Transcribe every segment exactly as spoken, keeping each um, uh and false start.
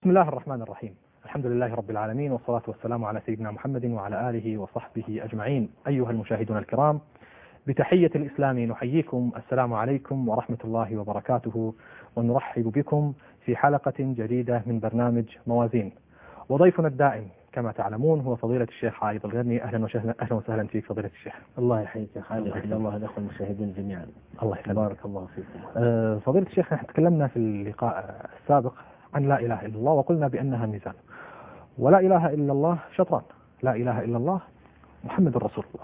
بسم الله الرحمن الرحيم. الحمد لله رب العالمين، والصلاة والسلام على سيدنا محمد وعلى آله وصحبه أجمعين. أيها المشاهدون الكرام، بتحية الإسلام نحييكم، السلام عليكم ورحمة الله وبركاته، ونرحب بكم في حلقة جديدة من برنامج موازين. وضيفنا الدائم كما تعلمون هو فضيلة الشيخ عايض الغرني. أهلا وسهلا أهلا وسهلا فيك فضيلة الشيخ. الله يحييك يا خالد، ويحيي الله الأخوة المشاهدين جميعا. الله يسلمك. بارك الله فيكم. أه فضيلة الشيخ، نحن تكلمنا في اللقاء السابق عن لا إله إلا الله، وقلنا بأنها ميزان، ولا إله إلا الله شطران، لا إله إلا الله محمد رسول الله.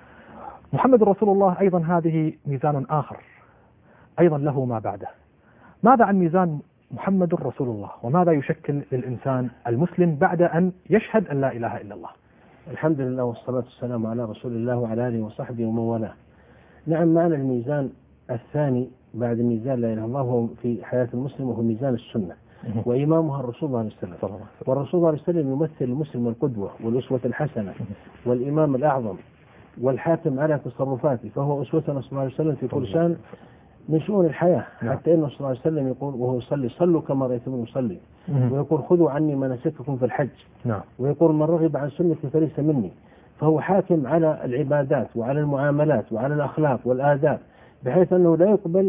محمد رسول الله أيضا هذه ميزان آخر أيضا له ما بعده. ماذا عن ميزان محمد رسول الله، وماذا يشكل للإنسان المسلم بعد أن يشهد أن لا إله إلا الله؟ الحمد لله والصلاة والسلام على رسول الله وعلى آله وصحبه ومن والاه. نعم، معنى الميزان الثاني بعد ميزان لا إله إلا الله هو في حياة المسلم، وهو ميزان السنة، وإمامها الرسول صلى الله عليه وسلم. والرسول صلى الله عليه وسلم يمثل المسلم القدوة والأسوة الحسنة والإمام الأعظم والحاكم على تصرفاته، فهو أسوتنا صلى الله عليه وسلم في كل شأن من شؤون الحياة. حتى إنه صلى الله عليه وسلم يقول وهو يصلي: صلوا كما رأيتموني أصلي. ويقول: خذوا عني مناسككم في الحج. ويقول: من رغب عن سنتي فليس مني. فهو حاكم على العبادات وعلى المعاملات وعلى الأخلاق والآداب، بحيث أنه لا يقبل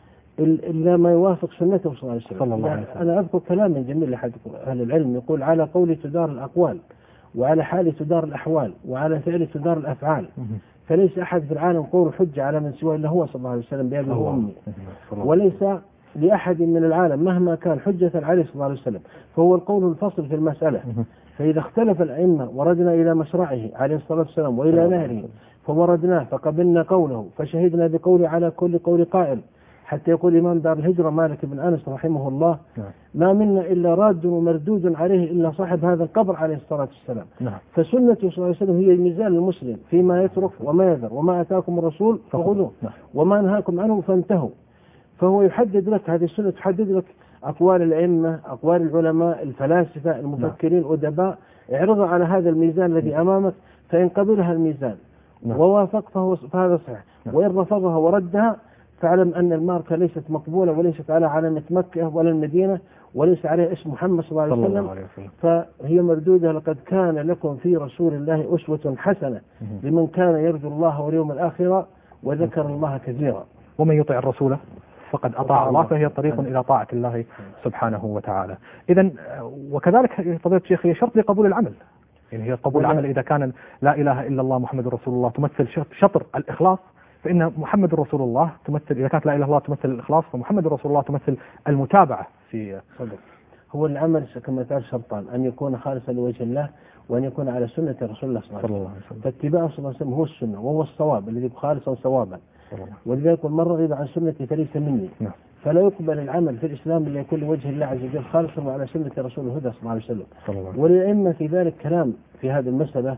إلا ما يوافق سنته صلى الله عليه وسلم. يعني أنا أذكر كلام جميل لأحد أهل العلم يقول: على قولي تدار الأقوال، وعلى حالي تدار الأحوال، وعلى فعلي تدار الأفعال، فليس أحد في العالم قول حجة على من سوى إلا هو صلى الله عليه وسلم بأبي وأمي، وليس لأحد من العالم مهما كان حجة عليه صلى الله عليه وسلم، فهو القول الفصل في المسألة. فإذا اختلف الأئمة وردنا إلى مشرعه عليه الصلاة والسلام وإلى نهره فوردناه فقبلنا قوله فشهدنا بقوله على كل قول قائل. حتى يقول إمام دار الهجرة مالك بن أنس رحمه الله: ما منا إلا راد ومردود عليه إلا صاحب هذا القبر عليه الصلاة والسلام. فسنته صلى الله عليه وسلم هي ميزان المسلم فيما يترك وما يذر، وما أتاكم الرسول فخذوه وما نهاكم عنه فانتهوا. فهو يحدد لك، هذه السنة تحدد لك أقوال الأئمة، أقوال العلماء، الفلاسفة، المفكرين، الأدباء. اعرض على هذا الميزان الذي أمامك، فإن قبلها الميزان ووافق فهو فهذا صحيح، وإن رفضها وردها فاعلم أن الماركة ليست مقبولة، وليست على علامة مكة ولا المدينة، وليس عليه اسم محمد صلى الله عليه وسلم، فهي مردودة. لقد كان لكم في رسول الله أسوة حسنة لمن كان يرجو الله واليوم الآخر وذكر الله كثيرا. ومن يطع الرسول فقد أطاع الله، فهي طريق إلى طاعة الله سبحانه وتعالى. إذا وكذلك فضيلة الشيخ هي شرط لقبول العمل، يعني هي قبول العمل إذا كان لا إله إلا الله محمد رسول الله تمثل شطر الإخلاص، فإن محمد رسول الله تمثل، إذا كانت لا إله إلا الله تمثل الإخلاص، فمحمد رسول الله تمثل المتابعة في صدق. هو العمل كما قال شرطان: أن يكون خالصا لوجه الله، وأن يكون على سنة رسول الله صلى الله عليه وسلم. فاتباعه صلى الله عليه وسلم هو السنة، وهو الصواب الذي خالصا صوابا. ولذلك من رغب عن سنتي فليس مني. نعم. فلا يقبل العمل في الإسلام إلا يكون لوجه الله عز وجل خالصا وعلى سنة رسول الهدى صلى الله عليه وسلم. وللأئمة في ذلك كلام في هذه المسألة،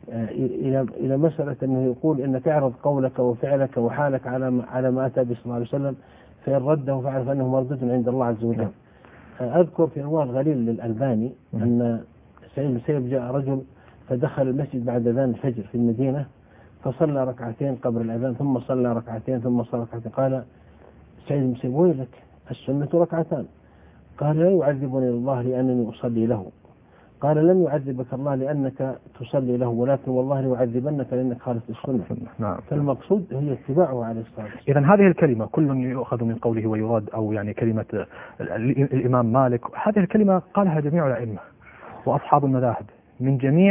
إلى إلى مسألة أنه يقول: إن تعرض قولك وفعلك وحالك على على ما أتى به صلى الله عليه وسلم، فإن رده فاعرف أنه مردود عند الله عز وجل. أذكر في أنوار الغليل للألباني أن سعيد بن المسيب جاء رجل فدخل المسجد بعد أذان الفجر في المدينة، فصلى ركعتين قبل الأذان، ثم صلى ركعتين، ثم صلى ركعتين. قال سعيد بن المسيب: ويلك، السنة ركعتان. قال: لا يعذبني الله لأنني أصلي له. قال: لن يعذبك الله لأنك تصلي له، ولكن والله ليعذبنك لأنك خالفت السنة. نعم. فالمقصود هي اتباعه عليه الصلاة والسلام. إذن هذه الكلمة كل يؤخذ من قوله ويراد، أو يعني كلمة الإمام مالك، هذه الكلمة قالها جميع الأئمة وأصحاب المذاهب من جميع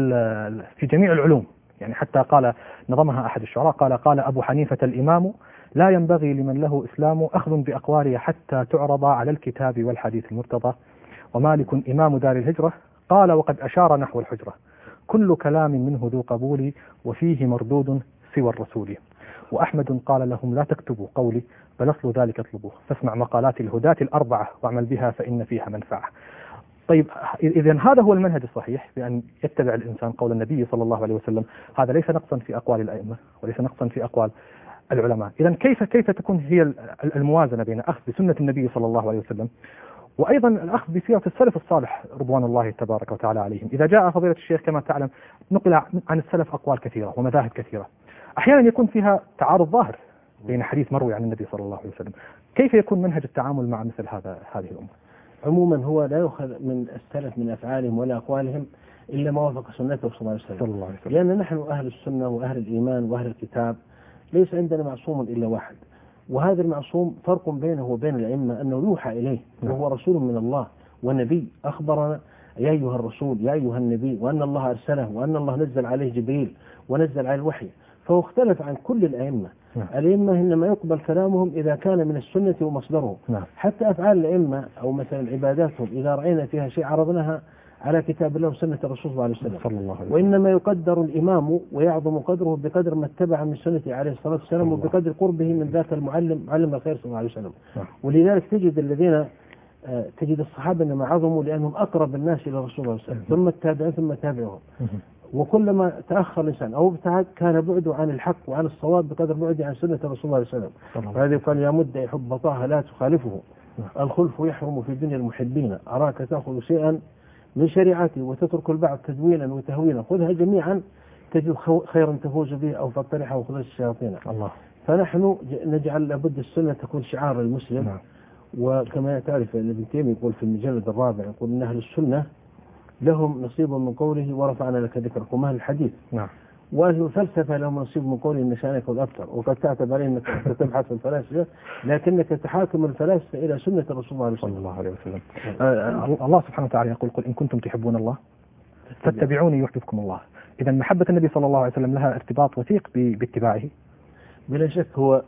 في جميع العلوم. يعني حتى قال نظمها أحد الشعراء، قال قال أبو حنيفة الإمام: لا ينبغي لمن له إسلام أخذ بأقوالي حتى تعرض على الكتاب والحديث المرتضى. ومالك إمام دار الهجرة قال وقد أشار نحو الحجرة: كل كلام منه ذو قبول وفيه مردود سوى الرسول. وأحمد قال لهم: لا تكتبوا قولي بل أصل ذلك اطلبوه، فاسمع مقالات الهداة الأربعة واعمل بها فإن فيها منفعة. طيب، إذن هذا هو المنهج الصحيح، بأن يتبع الإنسان قول النبي صلى الله عليه وسلم. هذا ليس نقصا في أقوال الأئمة وليس نقصا في أقوال العلماء. إذن كيف كيف تكون هي الموازنة بين أخذ بسنة النبي صلى الله عليه وسلم وأيضا الأخذ بسيرة السلف الصالح رضوان الله تبارك وتعالى عليهم؟ إذا جاء فضيلة الشيخ كما تعلم نقل عن السلف أقوال كثيرة ومذاهب كثيرة، أحيانا يكون فيها تعارض ظاهر بين حديث مروي عن النبي صلى الله عليه وسلم. كيف يكون منهج التعامل مع مثل هذا هذه الأمة؟ عموما هو لا يؤخذ من السلف من أفعالهم ولا أقوالهم إلا ما وافق سنته صلى الله عليه وسلم. صلى الله عليه وسلم. لأن نحن أهل السنة وأهل الإيمان وأهل الكتاب ليس عندنا معصوم إلا واحد، وهذا المعصوم فرق بينه وبين الأئمة أنه يوحى إليه وهو رسول من الله ونبي، أخبرنا يا أيها الرسول يا أيها النبي وأن الله أرسله وأن الله نزل عليه جبريل ونزل عليه الوحي، فهو اختلف عن كل الأئمة. نعم. الأئمة إنما يقبل كلامهم إذا كان من السنة ومصدره. نعم. حتى أفعال الأئمة أو مثلا عباداتهم إذا رأينا فيها شيء عرضناها على كتاب الله وسنة الرسول صلى الله عليه وسلم. صلى الله عليه وسلم. وإنما يقدر الإمام ويعظم قدره بقدر ما اتبع من سنته عليه الصلاة والسلام وبقدر قربه من ذاك المعلم معلم الخير صلى الله عليه وسلم. نعم. ولذلك تجد الذين تجد الصحابة إنما عظموا لأنهم أقرب الناس إلى الرسول صلى الله عليه وسلم، ثم التابعين ثم تابعهم. وكلما تأخر الإنسان أو ابتعد كان بعده عن الحق وعن الصواب بقدر بعده عن سنة الرسول صلى الله عليه وسلم. وهذا قال يا مد يحب طه لا تخالفه، الخلف يحرم في دنيا المحبين، أراك تأخذ شيئا من شريعتي وتترك البعض تدوينا وتهوينا، خذها جميعا تجد خيرا تفوز به أو فطرحه وخذ الشياطين. الله. فنحن نجعل لابد السنة تكون شعار المسلم. نعم. وكما تعرف ابن تيمية يقول في المجلد الرابع يقول إن أهل السنة لهم نصيب من قوله ورفعنا لك ذكرك، وما الحديث. نعم. وأهل الفلسفة لهم نصيب من قوله إن شأنك الأبتر، وقد تعتب عليه أنك تبحث في الفلاسفة لكنك تحاكم الفلاسفة إلى سنة الرسول صلى الله عليه وسلم. آه الله سبحانه وتعالى يقول قل إن كنتم تحبون الله فاتبعوني يحببكم الله. إذا محبة النبي صلى الله عليه وسلم لها ارتباط وثيق باتباعه. بلا شك هو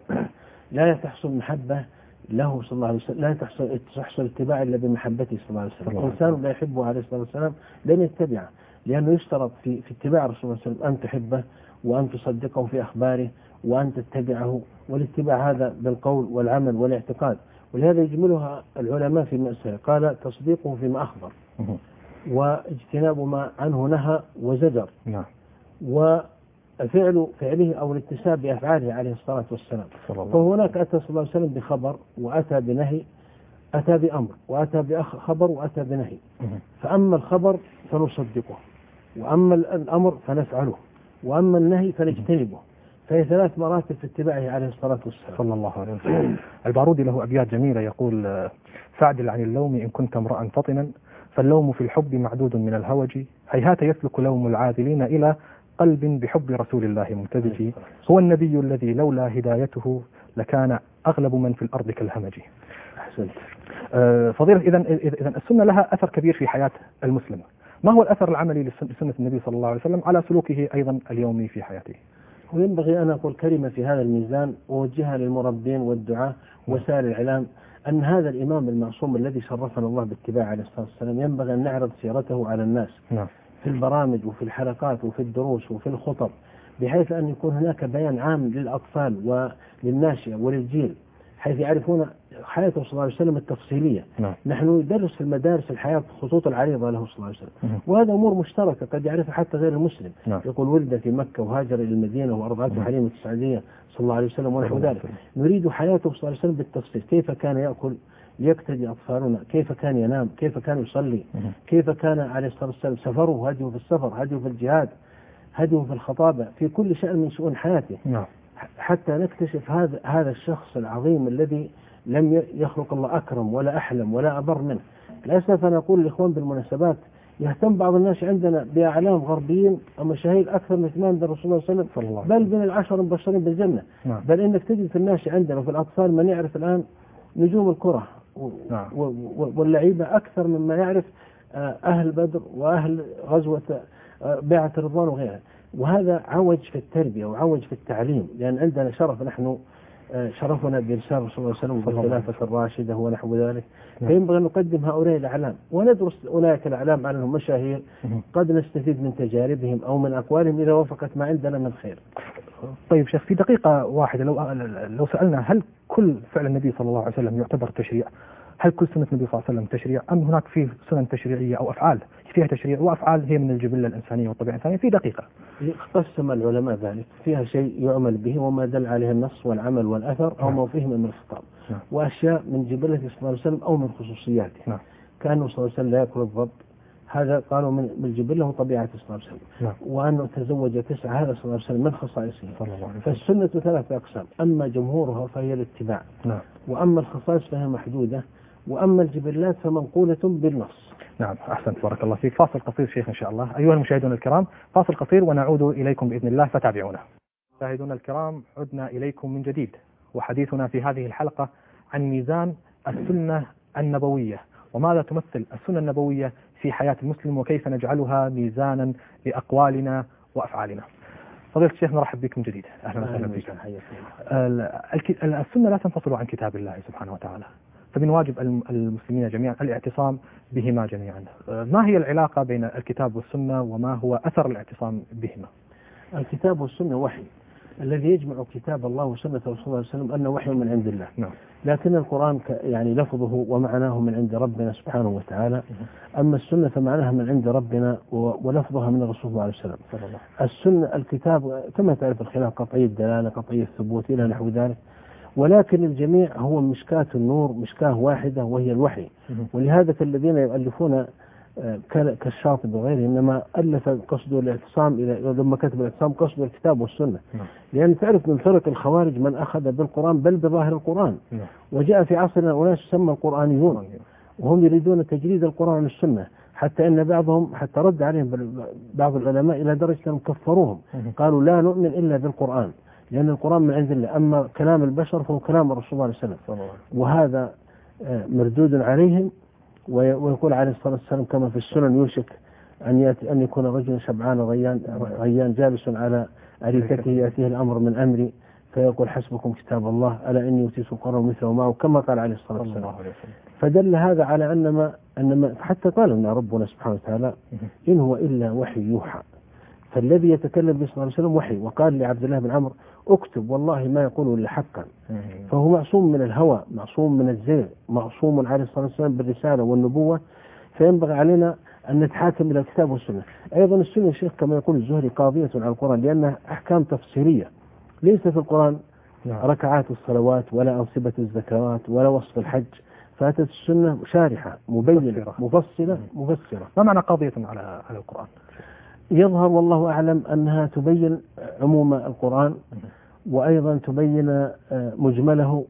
لا تحصل محبة له صلى الله عليه وسلم، لا تحصل تحصل اتباع إلا بمحبته صلى الله عليه وسلم. الإنسان لا يحبه عليه الصلاة والسلام لن يتبعه، لأنه يشترط في في اتباع الرسول صلى الله عليه وسلم أن تحبه وأن تصدقه في أخباره وأن تتبعه، والاتباع هذا بالقول والعمل والاعتقاد. ولهذا يجملها العلماء في مسألة قال تصديقه فيما أخبر واجتناب ما عنه نهى وزجر، وفعل فعله أو الاتساب بأفعاله عليه الصلاة والسلام. فهناك أتى صلى الله عليه وسلم بخبر وأتى بنهي، أتى بأمر وأتى بخبر وأتى بنهي، فأما الخبر فنصدقه، وأما الأمر فنفعله، وأما النهي فنجتنبه. فهي ثلاث مراتب في اتباعه عليه الصلاة والسلام صلى الله عليه وسلم. البارودي له أبيات جميلة يقول فاعدل عن اللوم إن كنت امرأ فطنا، فاللوم في الحب معدود من الهوج، هيهات يسلك لوم العاذلين إلى قلب بحب رسول الله ممتزج، هو النبي الذي لولا هدايته لكان أغلب من في الأرض كالهمج. أحسنت. آه فضيلة، إذن إذن السنة لها أثر كبير في حياة المسلم. ما هو الأثر العملي لسنة النبي صلى الله عليه وسلم على سلوكه أيضا اليومي في حياته؟ وينبغي أن أقول كلمة في هذا الميزان ووجهها للمربين والدعاة وسائل الإعلام، أن هذا الإمام المعصوم الذي شرفنا الله باتباعه عليه الصلاة والسلام ينبغي أن نعرض سيرته على الناس نعم. في البرامج وفي الحلقات وفي الدروس وفي الخطب، بحيث أن يكون هناك بيان عام للأطفال وللناشئة وللجيل، حيث يعرفون حياته صلى الله عليه وسلم التفصيلية. نعم. نحن ندرس في المدارس الحياة الخطوط العريضة له صلى الله عليه وسلم، نعم. وهذا أمور مشتركة قد يعرفها حتى غير المسلم. نعم. يقول ولد في مكة وهاجر إلى المدينة وأرضعته حليمة السعدية صلى الله عليه وسلم ونحو ذلك. نريد حياته صلى الله عليه وسلم بالتفصيل، كيف كان يأكل يقتدي أطفالنا، كيف كان ينام، كيف كان يصلي، نعم. كيف كان عليه الصلاة والسلام سفره، هديه في السفر، هديه في الجهاد، هديه في الخطابة، في كل شأن من شؤون حياته. نعم. حتى نكتشف هذا هذا الشخص العظيم الذي لم يخلق الله أكرم ولا أحلم ولا أبر منه. للأسف أنا أقول للإخوان بالمناسبات يهتم بعض الناس عندنا بأعلام غربيين أو مشاهير أكثر من اهتمام بالرسول صلى الله عليه وسلم، بل من العشر المبشرين بالجنة. نعم. بل إنك تجد في الناس عندنا وفي الأطفال من يعرف الآن نجوم الكرة نعم. واللعيبة أكثر مما يعرف أهل بدر وأهل غزوة بيعة الرضوان وغيرها. وهذا عوج في التربية وعوج في التعليم، لأن عندنا شرف، نحن شرفنا برسالة رسول الله صلى الله عليه وسلم والخلافة الراشدة ونحو ذلك. نعم. فينبغي أن نقدم هؤلاء الأعلام وندرس أولئك الأعلام على أنهم مشاهير قد نستفيد من تجاربهم أو من أقوالهم إذا وافقت ما عندنا من خير. طيب شيخ، في دقيقة واحدة لو لو سألنا هل كل فعل النبي صلى الله عليه وسلم يعتبر تشريع؟ هل كل سنة النبي صلى الله عليه وسلم تشريع، أم هناك فيه سنن تشريعية أو أفعال فيها تشريع وأفعال هي من الجبلة الإنسانية والطبيعة الإنسانية؟ في دقيقة. قسم العلماء ذلك، فيها شيء يعمل به وما دل عليه النص والعمل والأثر أو ما فيه من الخطاب، نعم. وأشياء من جبلة صلى الله عليه وسلم أو من خصوصياته، نعم. كأنه صلى الله عليه وسلم لا يأكل الضب، هذا قالوا من الجبلة وطبيعة صلى الله عليه وسلم، نعم. وأنه تزوج تسعة، هذا صلى الله عليه وسلم من خصائصه. فالسنة ثلاثة أقسام، أما جمهورها فهي الاتباع، نعم. وأما الخصائص فهي محدودة، وأما الجبلات فمنقولة بالنص. نعم أحسنت، بارك الله فيك. فاصل قصير شيخ إن شاء الله. أيها المشاهدون الكرام، فاصل قصير ونعود إليكم بإذن الله، فتابعونا. مشاهدونا الكرام، عدنا إليكم من جديد، وحديثنا في هذه الحلقة عن ميزان السنة النبوية، وماذا تمثل السنة النبوية في حياة المسلم، وكيف نجعلها ميزانا لأقوالنا وأفعالنا. فضيلة الشيخ نرحب بكم جديد، أهلا وسهلا بكم. السنة لا تنفصل عن كتاب الله سبحانه وتعالى، فمن واجب المسلمين جميعا الاعتصام بهما جميعا. ما هي العلاقة بين الكتاب والسنة، وما هو أثر الاعتصام بهما؟ الكتاب والسنة وحي، الذي يجمع كتاب الله وسنة رسول الله صلى الله عليه وسلم أنه وحي من عند الله. نعم. لكن القرآن يعني لفظه ومعناه من عند ربنا سبحانه وتعالى، أما السنة فمعناها من عند ربنا ولفظها من الرسول صلى الله عليه وسلم. السنة الكتاب كما تعرف الخلاف قطعي الدلالة قطعي الثبوت إلى نحو ذلك، ولكن الجميع هو مشكاة النور، مشكاة واحدة وهي الوحي. ولهذا الذين يؤلفون كالشاطبي وغيره إنما ألف قصده الاعتصام إلى لما كتب الاعتصام قصده الكتاب والسنة، لأن تعرف من فرق الخوارج من أخذ بالقرآن بل بظاهر القرآن، وجاء في عصرنا أناس يسمى القرآنيون وهم يريدون تجريد القرآن والسنة، حتى أن بعضهم حتى رد عليهم بعض العلماء إلى درجة أنهم كفروهم، قالوا لا نؤمن إلا بالقرآن لأن القرآن من عند الله، أما كلام البشر فهو كلام الرسول صلى الله عليه وسلم. وهذا مردود عليهم. ويقول عليه الصلاة والسلام كما في السنن يوشك أن يأتي أن يكون رجل شبعان غيان غيان جالس على أريكته يأتيه الأمر من أمري فيقول حسبكم كتاب الله ألا إني أوتيت القرآن مثله معه كما قال عليه الصلاة والسلام. فدل هذا على أن ما أن ما حتى قال لنا ربنا سبحانه وتعالى إن هو إلا وحي يوحى، فالذي يتكلم به صلى الله عليه وسلم وحي. وقال لعبد الله بن عمرو اكتب والله ما يقول إلا حقا، فهو معصوم من الهوى، معصوم من الزيغ، معصوم عليه الصلاة والسلام بالرسالة والنبوة، فينبغي علينا أن نتحاكم إلى الكتاب والسنة. أيضا السنة الشيخ كما يقول الزهري قاضية على القرآن لأنها أحكام تفسيرية، ليس في القرآن ركعات الصلوات ولا أنصبة الزكوات ولا وصف الحج، فاتت السنة شارحة مبينة مفصلة مفسرة. ما معنى قاضية على على القرآن؟ يظهر والله أعلم أنها تبين عموم القرآن، وأيضا تبين مجمله،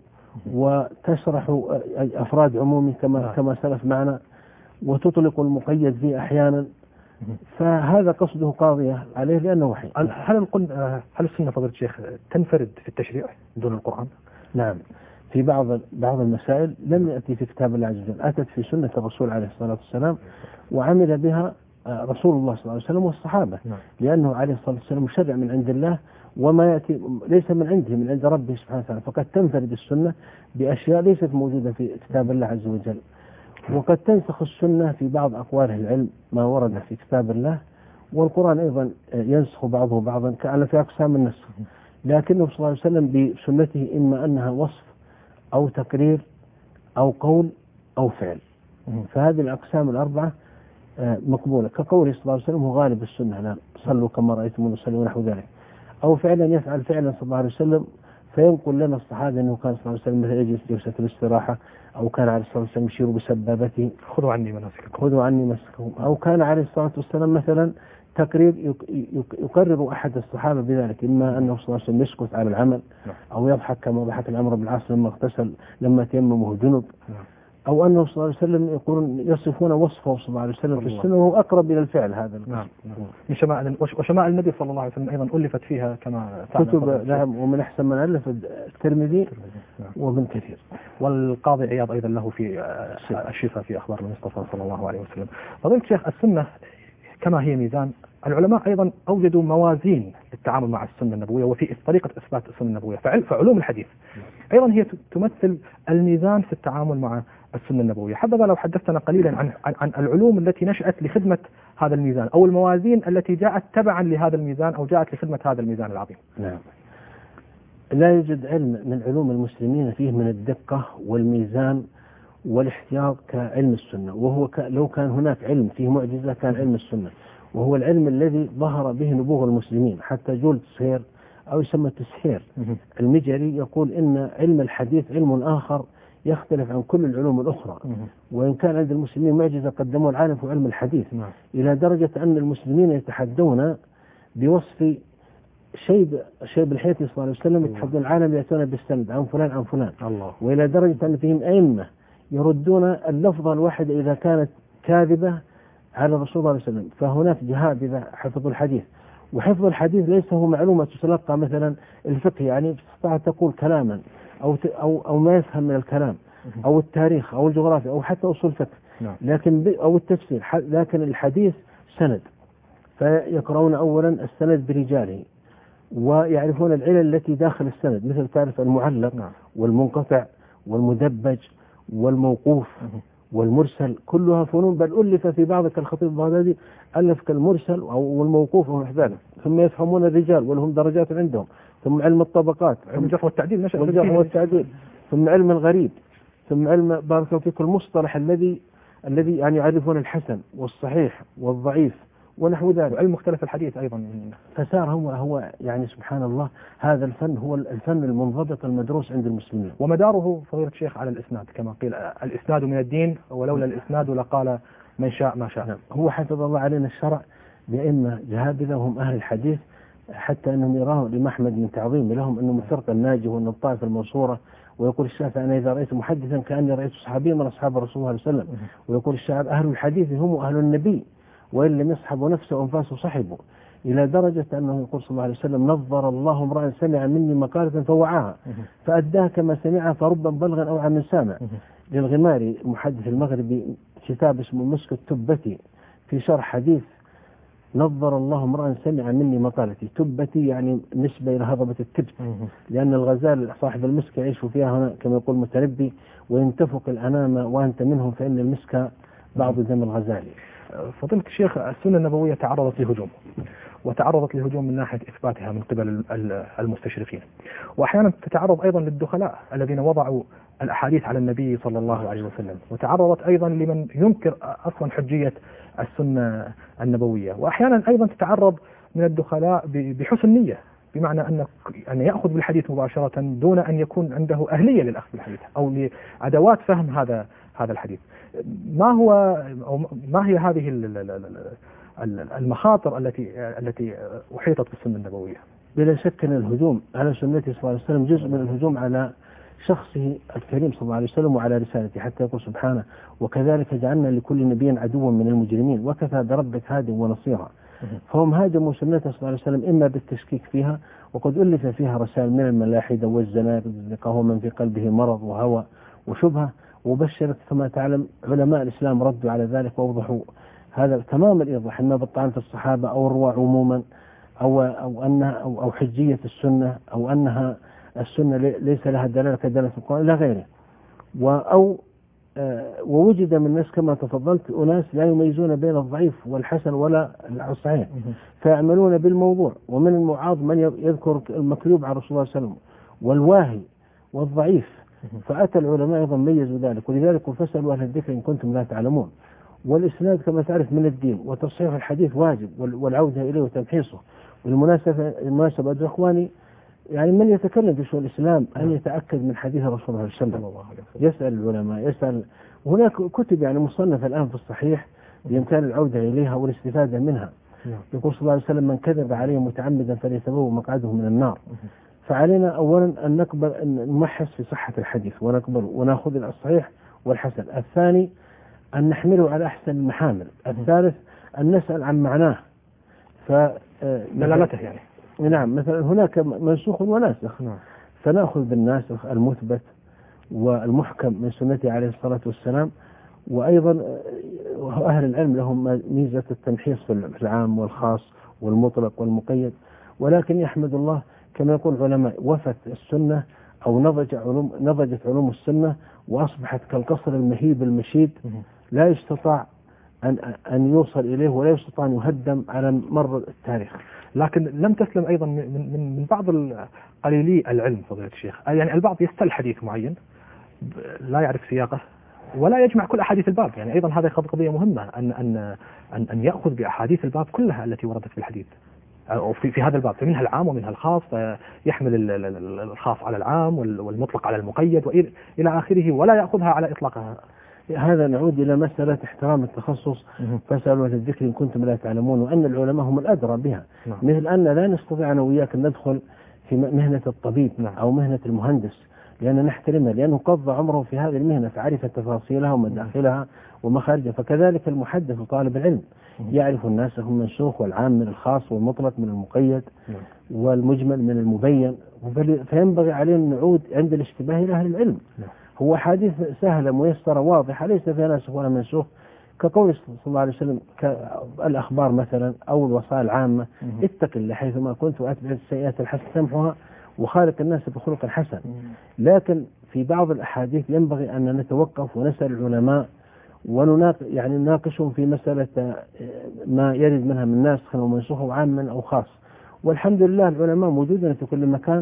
وتشرح أفراد عمومه كما كما سلف معنا، وتطلق المقيد فيه أحيانا. فهذا قصده قاضية عليه لأنه وحي. هل نقول هل السنة فضيلة الشيخ تنفرد في التشريع دون القرآن؟ نعم، في بعض بعض المسائل لم يأتي في كتاب الله عز وجل، أتت في سنة الرسول عليه الصلاة والسلام وعمل بها رسول الله صلى الله عليه وسلم والصحابة، لأنه عليه الصلاة والسلام مشرع من عند الله، وما يأتي ليس من عنده من عند ربه سبحانه وتعالى، فقد تنفرد السنة بأشياء ليست موجودة في كتاب الله عز وجل، وقد تنسخ السنة في بعض أقوال العلم ما ورد في كتاب الله، والقرآن أيضا ينسخ بعضه بعضا كأن في أقسام النسخ، لكنه صلى الله عليه وسلم بسنته إما أنها وصف أو تقرير أو قول أو فعل، فهذه الأقسام الأربعة مقبولة، كقوله صلى الله عليه وسلم هو غالب السنة لا صلوا كما رأيتم نصلي ونحو ذلك، أو فعلا يفعل فعلا صلى الله عليه وسلم فينقل لنا الصحابة أنه كان صلى الله عليه وسلم مثل يجلس جلسة الاستراحة، أو كان عليه الصلاة والسلام يشير بسبابته خذوا عني مناسككم خذوا عني مناسككم، أو كان عليه الصلاة والسلام مثلا تقرير يقرر أحد الصحابة بذلك، إما أنه صلى الله عليه وسلم يسكت على العمل أو يضحك كما ضحك العمرو بن العاص لما اغتسل لما تيممه جنب، أو أنه صلى الله عليه وسلم يقولون يصفون وصفه صلى الله عليه وسلم في السنة وهو أقرب إلى الفعل. هذا نعم. من شمائل وشمائل النبي صلى الله عليه وسلم أيضا ألفت فيها كما كتب، نعم، ومن أحسن من ألف الترمذي وابن كثير، والقاضي عياض أيضا له في الشفاء في أخبار المصطفى صلى الله عليه وسلم. فضيلة الشيخ السنة كما هي ميزان، العلماء أيضا أوجدوا موازين للتعامل مع السنة النبوية وفي طريقة إثبات السنة النبوية، فعلوم الحديث أيضا هي تمثل الميزان في التعامل مع السنة النبوية. حبذا لو حدثتنا قليلا عن, عن, عن العلوم التي نشأت لخدمة هذا الميزان، أو الموازين التي جاءت تبعا لهذا الميزان أو جاءت لخدمة هذا الميزان العظيم. نعم. لا يوجد علم من علوم المسلمين فيه من الدقة والميزان والاحتياط كعلم السنة، وهو ك... لو كان هناك علم فيه معجزة كان علم السنة، وهو العلم الذي ظهر به نبوغ المسلمين، حتى جولد سهير أو يسمى التسحير المجري يقول إن علم الحديث علم آخر يختلف عن كل العلوم الأخرى، وإن كان عند المسلمين معجزة قدموا العالم في علم الحديث، إلى درجة أن المسلمين يتحدون بوصف شيب شيب الحيثي صلى الله عليه وسلم، يتحدون العالم يأتون بالسند عن فلان عن فلان الله. وإلى درجة أن فيهم أئمة يردون اللفظة الواحدة إذا كانت كاذبة على الرسول صلى الله عليه وسلم. فهناك جهابذة حفظوا الحديث، وحفظ الحديث ليس هو معلومة تتلقى مثلا الفقه، يعني تستطيع تقول كلاما أو أو أو ما يفهم من الكلام أو التاريخ أو الجغرافيا أو حتى أصول الفقه، لكن أو التفسير، لكن الحديث سند، فيقرؤون أولا السند برجاله ويعرفون العلل التي داخل السند، مثل تعرف المعلق والمنقطع والمدبج والموقوف والمرسل، كلها فنون، بل ألف في بعض كالخطيب البغدادي ألف كالمرسل أو الموقوف وما ذلك. ثم يفهمون الرجال ولهم درجات عندهم، ثم علم الطبقات، علم الجرح والتعديل نشأ والجرح والتعديل، ثم علم الغريب، ثم علم بارك الله فيك المصطلح الذي الذي يعني يعرفون الحسن والصحيح والضعيف ونحو ذلك، وعلم مختلف الحديث أيضا. فصار هو هو يعني سبحان الله هذا الفن هو الفن المنضبط المدروس عند المسلمين. ومداره فضيلة الشيخ على الإسناد، كما قيل الإسناد من الدين، ولولا الإسناد لقال من شاء ما شاء. نعم. هو حفظ الله علينا الشرع بأئمة جهابذة هم أهل الحديث، حتى أنهم يراه لمحمد من تعظيم لهم أنهم الفرقة الناجية وأن الطائفة المنصورة. ويقول الشافعي أنا إذا رأيت محدثا كأني رأيت صحابيا من أصحاب الرسول صلى الله عليه وسلم. ويقول الشاعر أهل الحديث هم أهل النبي وإن لم يصحبوا نفسه وأنفاسه صحبوا، إلى درجة أنه يقول صلى الله عليه وسلم نظر الله امرأ سمع مني مقالة فوعاها فأداها كما سمعها فربا بلغا أوعى من سامع. للغماري المحدث المغربي كتاب اسمه مسك التبتي في شرح حديث نظر الله امرأ سمع مني مقالتي. تبتي يعني نسبة إلى هضبة التبت، لأن الغزال صاحب المسك يعيش فيها هنا كما يقول المتنبي وإن تفق الأنام وأنت منهم فإن المسك بعض دم الغزال. فضيلة الشيخ، السنة النبوية تعرضت لهجوم، وتعرضت لهجوم من ناحية إثباتها من قبل المستشرقين، وأحيانا تتعرض أيضا للدخلاء الذين وضعوا الأحاديث على النبي صلى الله عليه وسلم، وتعرضت أيضا لمن ينكر أصلا حجية السنة النبوية، وأحيانا أيضا تتعرض من الدخلاء بحسن نية، بمعنى أن أن يأخذ بالحديث مباشرة دون أن يكون عنده أهلية للأخذ بالحديث أو لأدوات فهم هذا هذا الحديث. ما هو أو ما هي هذه المخاطر التي التي أحيطت بالسنة النبوية؟ بلا شك أن الهجوم على سنته صلى الله عليه وسلم جزء من الهجوم على شخصه الكريم صلى الله عليه وسلم وعلى رسالته، حتى يقول سبحانه وكذلك جعلنا لكل نبي عدوا من المجرمين وكفى بربك هادي ونصيرا. فهم هاجموا سنته صلى الله عليه وسلم إما بالتشكيك فيها، وقد ألف فيها رسائل من الملاحدة والزنادقة ومن في قلبه مرض وهوى وشبهة، وبشرت كما تعلم علماء الإسلام ردوا على ذلك وأوضحوا هذا تمام الإيضاح، إما بالطعن في الصحابة أو الرواة عموما أو أو أنها أو, أو حجية السنة أو أنها السنة ليس لها دلالة كدلالة القرآن إلى غيره. أو ووجد من الناس كما تفضلت أناس لا يميزون بين الضعيف والحسن ولا الصحيح، فيعملون بالموضوع، ومن المعاض من يذكر المكذوب على رسول الله صلى الله عليه وسلم والواهي والضعيف، فأتى العلماء أيضا ميزوا ذلك. ولذلك فاسألوا أهل الذكر إن كنتم لا تعلمون. والإسناد كما تعرف من الدين، وتصحيح الحديث واجب والعودة إليه وتمحيصه. والمناسبة المناسبة أدري إخواني يعني من يتكلم في شؤون الإسلام أن يتأكد من حديث الرسول صلى الله عليه وسلم، يسأل العلماء، يسأل. وهناك كتب يعني مصنفة الآن في الصحيح بإمكان العودة إليها والاستفادة منها. يقول صلى الله عليه وسلم من كذب عليه متعمدا فليتبوأ مقعده من النار. فعلينا أولا أن نقبل أن نمحص في صحة الحديث ونقبل ونأخذ الصحيح والحسن. الثاني أن نحمله على أحسن المحامل. الثالث أن نسأل عن معناه فدلالته يعني. نعم، مثلا هناك منسوخ وناسخ، فنأخذ بالناسخ المثبت والمحكم من سنته عليه الصلاة والسلام. وأيضا أهل العلم لهم ميزة التمحيص في العام والخاص والمطلق والمقيد. ولكن يحمد الله كما يقول العلماء وفت السنة أو نضج علوم نضجت علوم السنة وأصبحت كالقصر المهيب المشيد لا يستطاع أن أن يوصل إليه ولا يستطاع أن يهدم على مر التاريخ. لكن لم تسلم أيضا من من من بعض قليلي العلم فضيلة الشيخ، يعني البعض يستل حديث معين لا يعرف سياقه ولا يجمع كل أحاديث الباب. يعني أيضا هذه قضية مهمة أن أن أن أن يأخذ بأحاديث الباب كلها التي وردت في الحديث أو في في هذا الباب، فمنها العام ومنها الخاص، يحمل الخاص على العام والمطلق على المقيد وإلى آخره، ولا يأخذها على إطلاقها. هذا نعود إلى مسألة احترام التخصص، فاسألوا أهل الذكر إن كنتم لا تعلمون، وأن العلماء هم الأدرى بها. نعم. مثل أن لا نستطيع أنا وياك أن ندخل في مهنة الطبيب. نعم. أو مهنة المهندس، لأن نحترمها، لأنه قضى عمره في هذه المهنة فعرف تفاصيلها ومداخلها ومخارجها. فكذلك المحدث وطالب العلم يعرف الناسخ من المنسوخ والعام من الخاص والمطلق من المقيد والمجمل من المبين، فينبغي عليه أن نعود عند الاشتباه إلى أهل العلم. هو حديث سهلة ميسرة واضحة ليس فيها ناسخ ولا منسوخ، كقول صلى الله عليه وسلم كالأخبار مثلا أو الوصايا العامة: اتق الله حيثما كنت وأتبع السيئات الحسنة تمحها وخالق الناس بخلق حسن. لكن في بعض الأحاديث ينبغي أن نتوقف ونسأل العلماء ونناق يعني نناقشهم في مسألة ما يرد منها من ناسخ ومنسوخ وعام أو خاص. والحمد لله العلماء موجودين في كل مكان،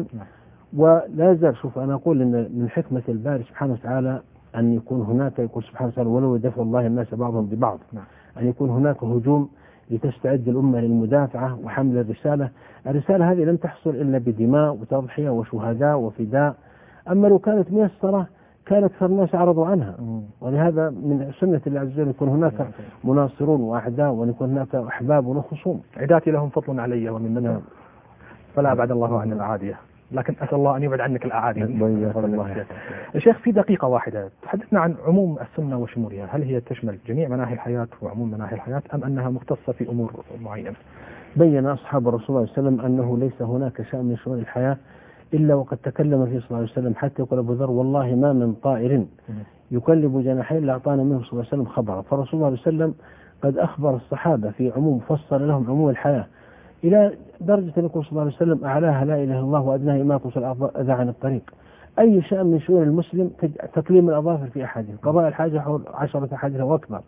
ولا زال. شوف أنا أقول إن من حكمة الباري سبحانه وتعالى أن يكون هناك، يقول سبحانه وتعالى: ولو يدفع الله الناس بعضهم ببعض، أن يكون هناك هجوم لتستعد الأمة للمدافعة وحمل الرسالة. الرسالة هذه لم تحصل إلا بدماء وتضحية وشهداء وفداء. أما لو كانت ميسرة كان أكثر الناس عرضوا عنها. ولهذا من سنة الله عز وجل يكون هناك مناصرون وأعداء، وأن يكون هناك أحباب وخصوم. عداتي لهم فضل علي ومن نعم. فلا أبعد الله عن الأعادية، لكن أسأل الله أن يبعد عنك الأعادي. الله الشيخ في دقيقة واحدة تحدثنا عن عموم السنة وشمولها، هل هي تشمل جميع مناحي الحياة وعموم مناحي الحياة أم أنها مختصة في أمور معينة؟ بين أصحاب الرسول صلى الله عليه وسلم أنه ليس هناك شأن من شؤون الحياة إلا وقد تكلم فيه صلى الله عليه وسلم، حتى يقول أبو ذر: والله ما من طائر يكلب جناحين إلا أعطانا منه صلى الله عليه وسلم خبرا. فالرسول صلى الله عليه وسلم قد أخبر الصحابة في عموم، فصل لهم عموم الحياة إلى درجة أن يقول صلى الله عليه وسلم: أعلاها لا إله إلا الله وأدناها إماطة الأذى عن الطريق. أي شأن من شؤون المسلم تكليم الأظافر في أحاديث، قضاء الحاجة حول عشرة أحاديث وأكثر.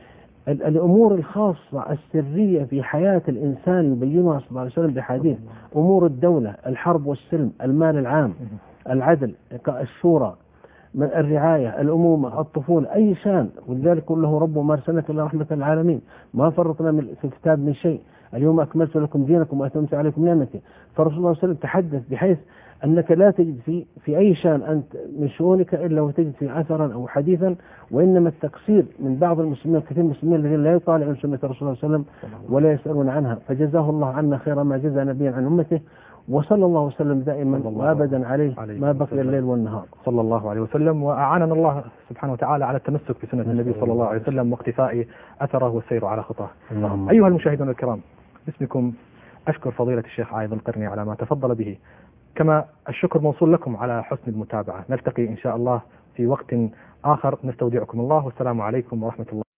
الأمور الخاصة السرية في حياة الإنسان يبينها صلى الله عليه وسلم بحديث: أمور الدولة، الحرب والسلم، المال العام، العدل، الشورى، الرعاية، الأمومة، الطفولة، أي شأن. ولذلك قل له: رب ما أرسلناك إلا رحمة للعالمين، ما فرطنا في الكتاب من شيء، اليوم أكملت لكم دينكم وأتممت عليكم نعمتي. فالرسول صلى الله عليه وسلم تحدث بحيث أنك لا تجد في في أي شأن أنت من شؤونك إلا وتجد في أثرا أو حديثا. وإنما التقصير من بعض المسلمين، كثير من المسلمين الذين لا يطالعون سنة الرسول صلى الله عليه وسلم ولا يسألون عنها، فجزاه الله عنا خير ما جزى نبيا عن أمته، وصلى الله وسلم دائما وابدا عليه ما بقي الليل والنهار صلى الله عليه وسلم. وأعاننا الله سبحانه وتعالى على التمسك بسنة النبي صلى الله عليه وسلم واقتفاء أثره والسير على خطاه. أيها المشاهدون الكرام، باسمكم أشكر فضيلة الشيخ عايض القرني على ما تفضل به، كما الشكر موصول لكم على حسن المتابعة. نلتقي إن شاء الله في وقت آخر، نستودعكم الله، والسلام عليكم ورحمة الله.